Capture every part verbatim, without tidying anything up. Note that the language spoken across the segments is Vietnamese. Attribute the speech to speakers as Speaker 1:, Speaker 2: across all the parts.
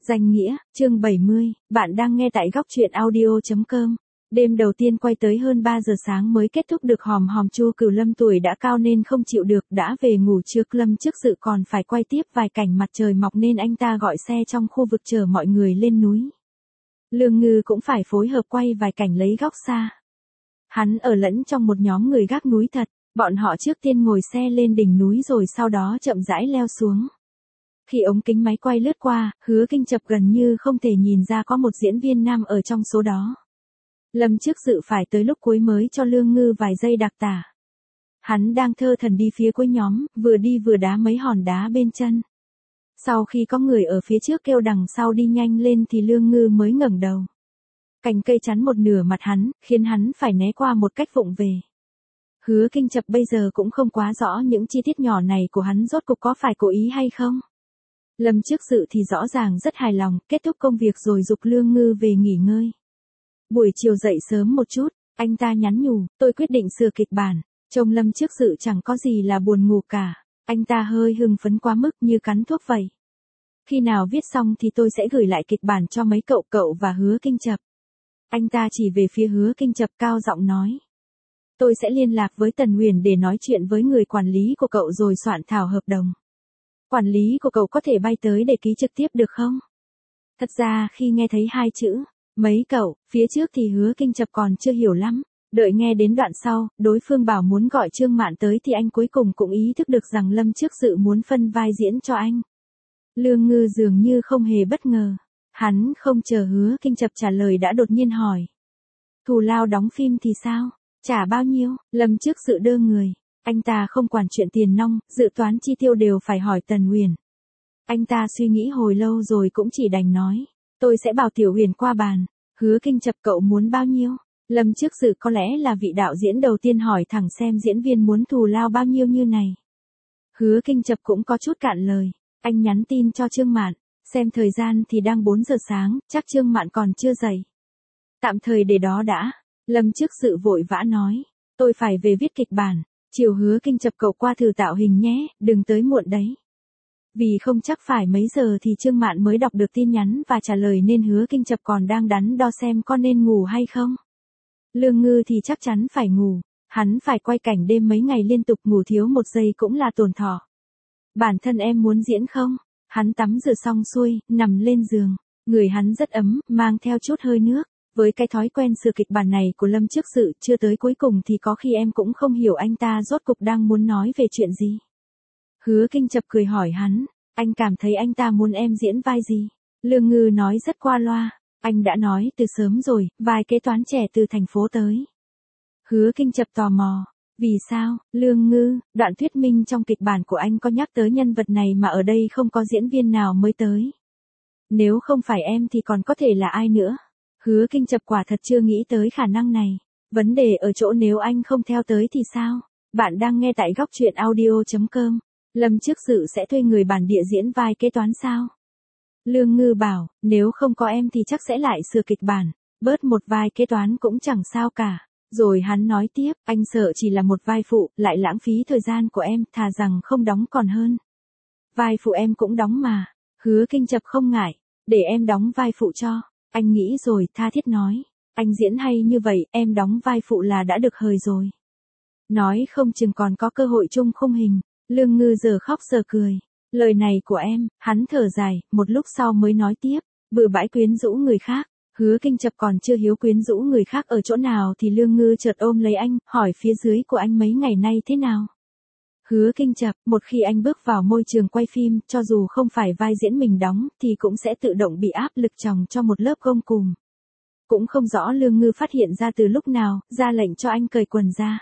Speaker 1: Danh nghĩa, chương bảy mươi, bạn đang nghe tại góc truyện audio chấm com. Đêm đầu tiên quay tới hơn ba giờ sáng mới kết thúc được hòm hòm. Chu Cửu Lâm tuổi đã cao nên không chịu được, đã về ngủ trước. Lâm Trước Dự còn phải quay tiếp vài cảnh mặt trời mọc nên anh ta gọi xe trong khu vực chờ mọi người lên núi. Lương Ngư cũng phải phối hợp quay vài cảnh lấy góc xa. Hắn ở lẫn trong một nhóm người gác núi thật, bọn họ trước tiên ngồi xe lên đỉnh núi rồi sau đó chậm rãi leo xuống. Khi ống kính máy quay lướt qua, Hứa Kinh Chập gần như không thể nhìn ra có một diễn viên nam ở trong số đó. Lâm Trước Dự phải tới lúc cuối mới cho Lương Ngư vài giây đặc tả. Hắn đang thơ thẩn đi phía cuối nhóm, vừa đi vừa đá mấy hòn đá bên chân. Sau khi có người ở phía trước kêu đằng sau đi nhanh lên thì Lương Ngư mới ngẩng đầu. Cành cây chắn một nửa mặt hắn, khiến hắn phải né qua một cách vụng về. Hứa Kinh Chập bây giờ cũng không quá rõ những chi tiết nhỏ này của hắn rốt cuộc có phải cố ý hay không. Lâm Trước Dự thì rõ ràng rất hài lòng, kết thúc công việc rồi giục Lương Ngư về nghỉ ngơi. Buổi chiều dậy sớm một chút, anh ta nhắn nhủ, tôi quyết định sửa kịch bản. Trông Lâm Trước Dự chẳng có gì là buồn ngủ cả, anh ta hơi hưng phấn quá mức như cắn thuốc vậy. Khi nào viết xong thì tôi sẽ gửi lại kịch bản cho mấy cậu cậu và Hứa Kinh Chập. Anh ta chỉ về phía Hứa Kinh Chập cao giọng nói. Tôi sẽ liên lạc với Tần Huyền để nói chuyện với người quản lý của cậu rồi soạn thảo hợp đồng. Quản lý của cậu có thể bay tới để ký trực tiếp được không? Thật ra khi nghe thấy hai chữ, mấy cậu, phía trước thì Hứa Kinh Chập còn chưa hiểu lắm. Đợi nghe đến đoạn sau, đối phương bảo muốn gọi Trương Mạn tới thì anh cuối cùng cũng ý thức được rằng Lâm Trước Dự muốn phân vai diễn cho anh. Lương Ngư dường như không hề bất ngờ. Hắn không chờ Hứa Kinh Chập trả lời đã đột nhiên hỏi. Thù lao đóng phim thì sao? Trả bao nhiêu? Lâm Trước Dự đơ người. Anh ta không quản chuyện tiền nong, dự toán chi tiêu đều phải hỏi Tần Huyền. Anh ta suy nghĩ hồi lâu rồi cũng chỉ đành nói. Tôi sẽ bảo Tiểu Huyền qua bàn. Hứa Kinh Chập cậu muốn bao nhiêu? Lâm Trước Dự có lẽ là vị đạo diễn đầu tiên hỏi thẳng xem diễn viên muốn thù lao bao nhiêu như này. Hứa Kinh Chập cũng có chút cạn lời. Anh nhắn tin cho Trương Mạn. Xem thời gian thì đang bốn giờ sáng, chắc Trương Mạn còn chưa dậy. Tạm thời để đó đã. Lâm Trước Dự vội vã nói. Tôi phải về viết kịch bản. Chiều Hứa Kinh Chập cậu qua thử tạo hình nhé, đừng tới muộn đấy. Vì không chắc phải mấy giờ thì Trương Mạn mới đọc được tin nhắn và trả lời nên Hứa Kinh Chập còn đang đắn đo xem có nên ngủ hay không. Lương Ngư thì chắc chắn phải ngủ, hắn phải quay cảnh đêm mấy ngày liên tục, ngủ thiếu một giây cũng là tổn thọ. Bản thân em muốn diễn không? Hắn tắm rửa xong xuôi, nằm lên giường, người hắn rất ấm, mang theo chút hơi nước. Với cái thói quen sửa kịch bản này của Lâm Trước Dự chưa tới cuối cùng thì có khi em cũng không hiểu anh ta rốt cục đang muốn nói về chuyện gì. Hứa Kinh Chập cười hỏi hắn, anh cảm thấy anh ta muốn em diễn vai gì? Lương Ngư nói rất qua loa, anh đã nói từ sớm rồi, vai kế toán trẻ từ thành phố tới. Hứa Kinh Chập tò mò, vì sao? Lương Ngư, đoạn thuyết minh trong kịch bản của anh có nhắc tới nhân vật này mà ở đây không có diễn viên nào mới tới. Nếu không phải em thì còn có thể là ai nữa? Hứa Kinh Chập quả thật chưa nghĩ tới khả năng này. Vấn đề ở chỗ nếu anh không theo tới thì sao? Bạn đang nghe tại góc truyện audio chấm com. Lâm Trước Dự sẽ thuê người bản địa diễn vai kế toán sao? Lương Ngư bảo, nếu không có em thì chắc sẽ lại sửa kịch bản. Bớt một vai kế toán cũng chẳng sao cả. Rồi hắn nói tiếp, anh sợ chỉ là một vai phụ, lại lãng phí thời gian của em, thà rằng không đóng còn hơn. Vai phụ em cũng đóng mà. Hứa Kinh Chập không ngại, để em đóng vai phụ cho. Anh nghĩ rồi, tha thiết nói. Anh diễn hay như vậy, em đóng vai phụ là đã được hời rồi. Nói không chừng còn có cơ hội chung khung hình. Lương Ngư giờ khóc giờ cười. Lời này của em, hắn thở dài, một lúc sau mới nói tiếp. Bừa bãi quyến rũ người khác. Hứa Kinh Chập còn chưa hiếu quyến rũ người khác ở chỗ nào thì Lương Ngư chợt ôm lấy anh, hỏi phía dưới của anh mấy ngày nay thế nào. Hứa Kinh Chập, một khi anh bước vào môi trường quay phim, cho dù không phải vai diễn mình đóng, thì cũng sẽ tự động bị áp lực chồng cho một lớp gông cùm. Cũng không rõ Lương Ngư phát hiện ra từ lúc nào, ra lệnh cho anh cởi quần ra.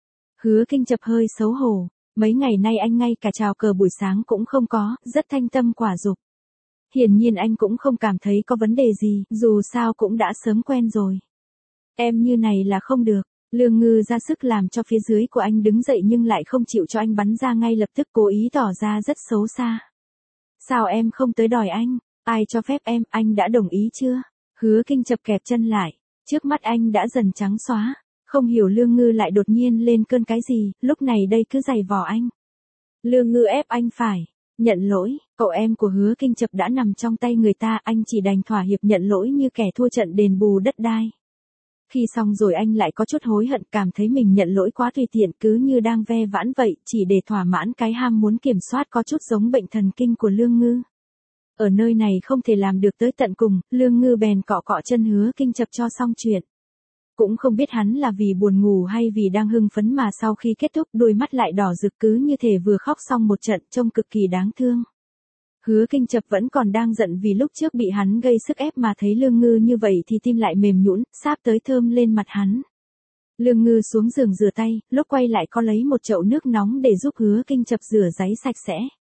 Speaker 1: Hứa Kinh Chập hơi xấu hổ, mấy ngày nay anh ngay cả chào cờ buổi sáng cũng không có, rất thanh tâm quả dục. Hiển nhiên anh cũng không cảm thấy có vấn đề gì, dù sao cũng đã sớm quen rồi. Em như này là không được. Lương Ngư ra sức làm cho phía dưới của anh đứng dậy nhưng lại không chịu cho anh bắn ra ngay lập tức, cố ý tỏ ra rất xấu xa. Sao em không tới đòi anh? Ai cho phép em, anh đã đồng ý chưa? Hứa Kinh Chập kẹp chân lại, trước mắt anh đã dần trắng xóa, không hiểu Lương Ngư lại đột nhiên lên cơn cái gì, lúc này đây cứ giày vò anh. Lương Ngư ép anh phải, Nhận lỗi, cậu em của Hứa Kinh Chập đã nằm trong tay người ta, anh chỉ đành thỏa hiệp nhận lỗi như kẻ thua trận đền bù đất đai. Khi xong rồi anh lại có chút hối hận, cảm thấy mình nhận lỗi quá tùy tiện, cứ như đang ve vãn vậy, chỉ để thỏa mãn cái ham muốn kiểm soát có chút giống bệnh thần kinh của Lương Ngư. Ở nơi này không thể làm được tới tận cùng, Lương Ngư bèn cọ cọ chân Hứa Kinh Chập cho xong chuyện. Cũng không biết hắn là vì buồn ngủ hay vì đang hưng phấn mà sau khi kết thúc đôi mắt lại đỏ rực cứ như thể vừa khóc xong một trận, trông cực kỳ đáng thương. Hứa Kinh Chập vẫn còn đang giận vì lúc trước bị hắn gây sức ép mà thấy Lương Ngư như vậy thì tim lại mềm nhũn, sáp tới thơm lên mặt hắn. Lương Ngư xuống giường rửa tay, lúc quay lại có lấy một chậu nước nóng để giúp Hứa Kinh Chập rửa ráy sạch sẽ.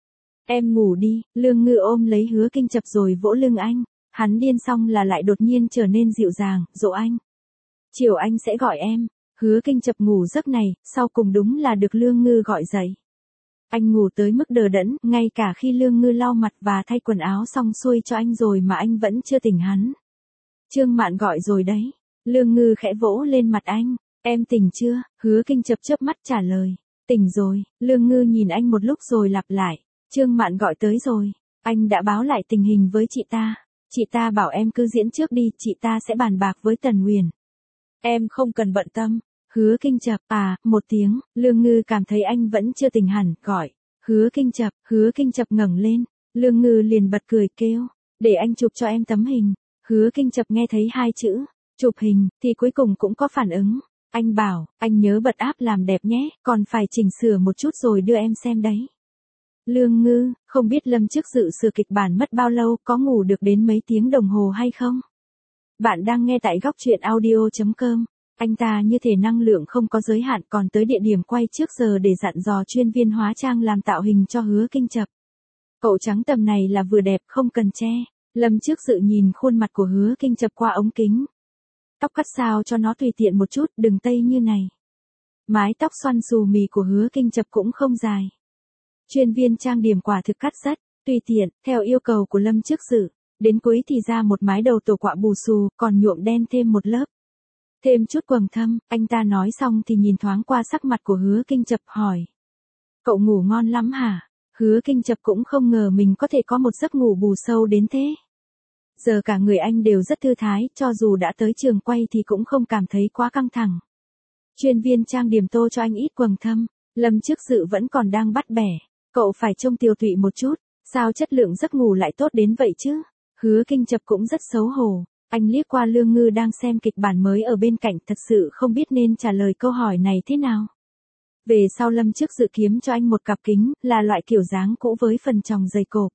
Speaker 1: Em ngủ đi, Lương Ngư ôm lấy Hứa Kinh Chập rồi vỗ lưng anh. Hắn điên xong là lại đột nhiên trở nên dịu dàng, dỗ anh. Chiều anh sẽ gọi em. Hứa Kinh Chập ngủ giấc này, sau cùng đúng là được Lương Ngư gọi dậy. Anh ngủ tới mức đờ đẫn, ngay cả khi Lương Ngư lau mặt và thay quần áo xong xuôi cho anh rồi mà anh vẫn chưa tỉnh hắn. Trương Mạn gọi rồi đấy. Lương Ngư khẽ vỗ lên mặt anh. Em tỉnh chưa? Hứa Kinh Chập chớp mắt trả lời. Tỉnh rồi. Lương Ngư nhìn anh một lúc rồi lặp lại. Trương Mạn gọi tới rồi. Anh đã báo lại tình hình với chị ta. Chị ta bảo em cứ diễn trước đi, chị ta sẽ bàn bạc với Tần Huyền. Em không cần bận tâm. Hứa Kinh Chập, à, một tiếng, Lương Ngư cảm thấy anh vẫn chưa tỉnh hẳn, gọi. Hứa Kinh Chập, Hứa Kinh Chập ngẩng lên. Lương Ngư liền bật cười kêu. Để anh chụp cho em tấm hình. Hứa Kinh Chập nghe thấy hai chữ, chụp hình, thì cuối cùng cũng có phản ứng. Anh bảo, anh nhớ bật áp làm đẹp nhé, còn phải chỉnh sửa một chút rồi đưa em xem đấy. Lương Ngư, không biết Lâm Trước Dự sửa kịch bản mất bao lâu, có ngủ được đến mấy tiếng đồng hồ hay không? Bạn đang nghe tại góc truyện audio chấm com. Anh ta như thể năng lượng không có giới hạn, còn tới địa điểm quay trước giờ để dặn dò chuyên viên hóa trang làm tạo hình cho Hứa Kinh Chập. Cậu trắng tầm này là vừa đẹp không cần che. Lâm Trước Dự nhìn khuôn mặt của Hứa Kinh Chập qua ống kính. Tóc cắt sao cho nó tùy tiện một chút, đừng tây như này. Mái tóc xoăn xù mì của Hứa Kinh Chập cũng không dài. Chuyên viên trang điểm quả thực cắt rất tùy tiện, theo yêu cầu của Lâm Trước Dự. Đến cuối thì ra một mái đầu tổ quạ bù xù, còn nhuộm đen thêm một lớp. Thêm chút quầng thâm, anh ta nói xong thì nhìn thoáng qua sắc mặt của Hứa Kinh Chập hỏi. Cậu ngủ ngon lắm hả? Hứa Kinh Chập cũng không ngờ mình có thể có một giấc ngủ bù sâu đến thế. Giờ cả người anh đều rất thư thái, cho dù đã tới trường quay thì cũng không cảm thấy quá căng thẳng. Chuyên viên trang điểm tô cho anh ít quầng thâm, Lâm Trước Dự vẫn còn đang bắt bẻ. Cậu phải trông tiều tụy một chút, sao chất lượng giấc ngủ lại tốt đến vậy chứ? Hứa Kinh Chập cũng rất xấu hổ. Anh liếc qua Lương Ngư đang xem kịch bản mới ở bên cạnh, thật sự không biết nên trả lời câu hỏi này thế nào. Về sau Lâm Trước Dự kiếm cho anh một cặp kính, là loại kiểu dáng cũ với phần tròng dày cộp.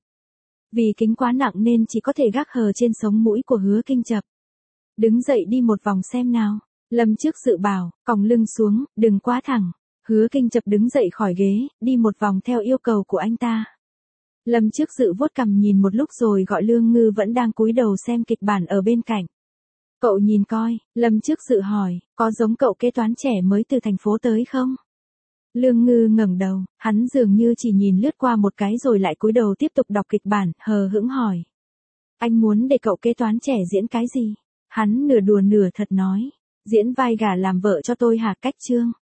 Speaker 1: Vì kính quá nặng nên chỉ có thể gác hờ trên sống mũi của Hứa Kinh Chập. Đứng dậy đi một vòng xem nào. Lâm Trước Dự bảo, còng lưng xuống, đừng quá thẳng. Hứa Kinh Chập đứng dậy khỏi ghế, đi một vòng theo yêu cầu của anh ta. Lâm Trước Dự vuốt cằm nhìn một lúc rồi gọi Lương Ngư vẫn đang cúi đầu xem kịch bản ở bên cạnh. Cậu nhìn coi, Lâm Trước Dự hỏi, có giống cậu kế toán trẻ mới từ thành phố tới không? Lương Ngư ngẩng đầu, hắn dường như chỉ nhìn lướt qua một cái rồi lại cúi đầu tiếp tục đọc kịch bản, hờ hững hỏi. Anh muốn để cậu kế toán trẻ diễn cái gì? Hắn nửa đùa nửa thật nói. Diễn vai gả làm vợ cho tôi hả? Cách Trương.